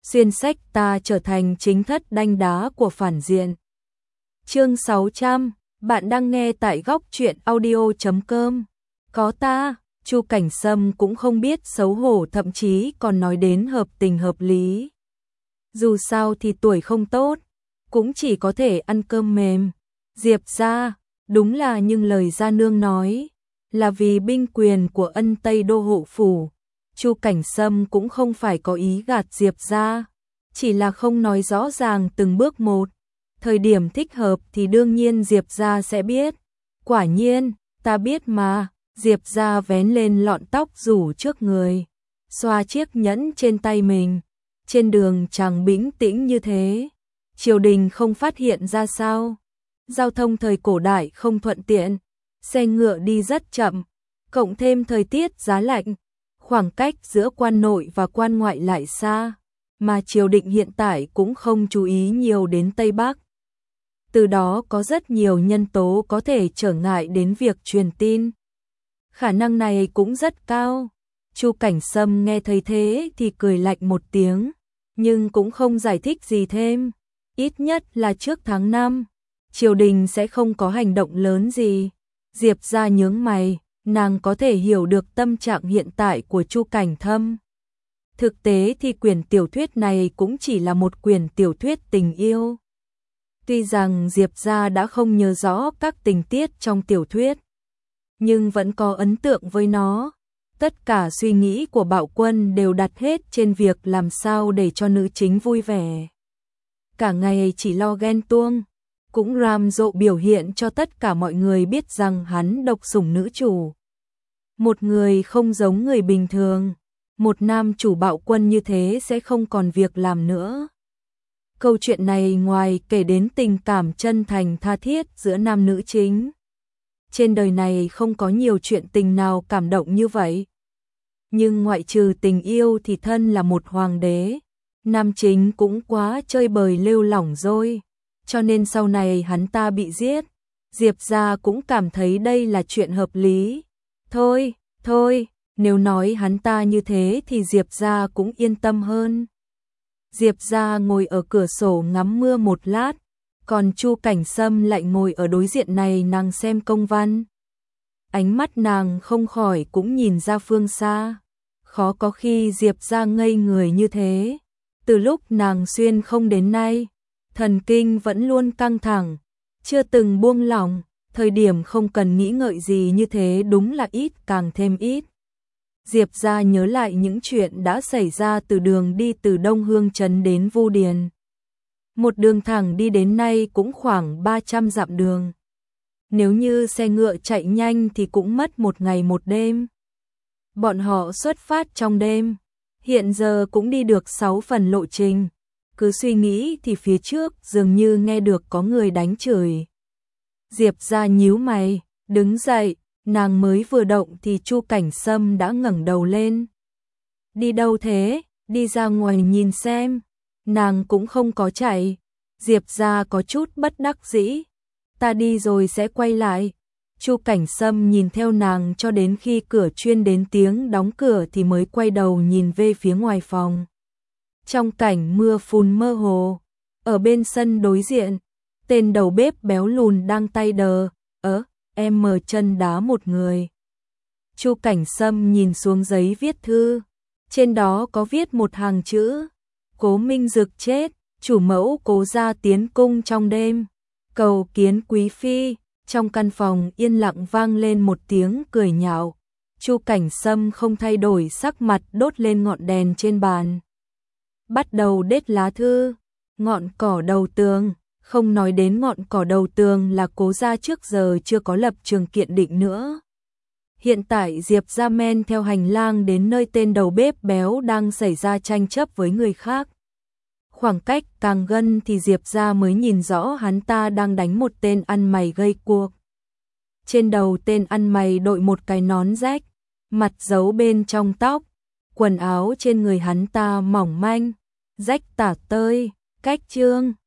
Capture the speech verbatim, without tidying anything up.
xuyên sách ta trở thành chính thất đanh đá của phản diện. Chương sáu trăm, bạn đang nghe tại góc truyện audio chấm com. Có ta, Chu Cảnh Sâm cũng không biết xấu hổ, thậm chí còn nói đến hợp tình hợp lý. Dù sao thì tuổi không tốt, cũng chỉ có thể ăn cơm mềm. Diệp gia, đúng là nhưng lời gia nương nói, là vì binh quyền của Ân Tây Đô hộ phủ. Chu Cảnh Sâm cũng không phải có ý gạt Diệp gia, chỉ là không nói rõ ràng từng bước một. Thời điểm thích hợp thì đương nhiên Diệp gia sẽ biết. Quả nhiên, ta biết mà. Diệp gia vén lên lọn tóc rủ trước người, xoa chiếc nhẫn trên tay mình. Trên đường chẳng bĩnh tĩnh như thế, triều đình không phát hiện ra sao? Giao thông thời cổ đại không thuận tiện, xe ngựa đi rất chậm, cộng thêm thời tiết giá lạnh, khoảng cách giữa quan nội và quan ngoại lại xa, mà triều đình hiện tại cũng không chú ý nhiều đến Tây Bắc. Từ đó có rất nhiều nhân tố có thể trở ngại đến việc truyền tin. Khả năng này cũng rất cao. Chu Cảnh Sâm nghe thấy thế thì cười lạnh một tiếng, nhưng cũng không giải thích gì thêm. Ít nhất là trước tháng năm, triều đình sẽ không có hành động lớn gì. Diệp gia nhướng mày, nàng có thể hiểu được tâm trạng hiện tại của Chu Cảnh Thâm. Thực tế thì quyển tiểu thuyết này cũng chỉ là một quyển tiểu thuyết tình yêu. Tuy rằng Diệp gia đã không nhớ rõ các tình tiết trong tiểu thuyết, nhưng vẫn có ấn tượng với nó. Tất cả suy nghĩ của Bạo Quân đều đặt hết trên việc làm sao để cho nữ chính vui vẻ. Cả ngày chỉ lo ghen tuông, cũng ram rộ biểu hiện cho tất cả mọi người biết rằng hắn độc sủng nữ chủ. Một người không giống người bình thường, một nam chủ Bạo Quân như thế sẽ không còn việc làm nữa. Câu chuyện này ngoài kể đến tình cảm chân thành tha thiết giữa nam nữ chính, trên đời này không có nhiều chuyện tình nào cảm động như vậy. Nhưng ngoại trừ tình yêu thì thân là một hoàng đế, nam chính cũng quá chơi bời lêu lỏng rồi, cho nên sau này hắn ta bị giết, Diệp gia cũng cảm thấy đây là chuyện hợp lý. Thôi, thôi, nếu nói hắn ta như thế thì Diệp gia cũng yên tâm hơn. Diệp gia ngồi ở cửa sổ ngắm mưa một lát, còn Chu Cảnh Sâm lại ngồi ở đối diện này nàng xem công văn. Ánh mắt nàng không khỏi cũng nhìn ra phương xa. Khó có khi Diệp gia ngây người như thế. Từ lúc nàng xuyên không đến nay, thần kinh vẫn luôn căng thẳng, chưa từng buông lỏng. Thời điểm không cần nghĩ ngợi gì như thế đúng là ít càng thêm ít. Diệp gia nhớ lại những chuyện đã xảy ra từ đường đi từ Đông Hương Trấn đến Vu Điền. Một đường thẳng đi đến nay cũng khoảng ba trăm dặm đường. Nếu như xe ngựa chạy nhanh thì cũng mất một ngày một đêm. Bọn họ xuất phát trong đêm, hiện giờ cũng đi được sáu phần lộ trình. Cứ suy nghĩ thì phía trước dường như nghe được có người đánh chửi. Diệp gia nhíu mày, đứng dậy, nàng mới vừa động thì Chu Cảnh Sâm đã ngẩng đầu lên. Đi đâu thế? Đi ra ngoài nhìn xem. Nàng cũng không có chạy. Diệp gia có chút bất đắc dĩ. Ta đi rồi sẽ quay lại. Chu Cảnh Sâm nhìn theo nàng cho đến khi cửa chuyên đến tiếng đóng cửa thì mới quay đầu nhìn về phía ngoài phòng. Trong cảnh mưa phùn mơ hồ, ở bên sân đối diện, tên đầu bếp béo lùn đang tay đờ, ớ, em mờ chân đá một người. Chu Cảnh Sâm nhìn xuống giấy viết thư, trên đó có viết một hàng chữ: Cố Minh Dực chết, chủ mẫu Cố gia tiến cung trong đêm, cầu kiến quý phi. Trong căn phòng yên lặng vang lên một tiếng cười nhạo. Chu Cảnh Sâm không thay đổi sắc mặt, đốt lên ngọn đèn trên bàn, bắt đầu đết lá thư. Ngọn cỏ đầu tường, không nói đến ngọn cỏ đầu tường là Cố gia trước giờ chưa có lập trường kiện định nữa. Hiện tại Diệp gia men theo hành lang đến nơi tên đầu bếp béo đang xảy ra tranh chấp với người khác. Khoảng cách càng gần thì Diệp gia mới nhìn rõ hắn ta đang đánh một tên ăn mày gây cuộc. Trên đầu tên ăn mày đội một cái nón rách, mặt giấu bên trong tóc, quần áo trên người hắn ta mỏng manh, rách tả tơi, cách chương.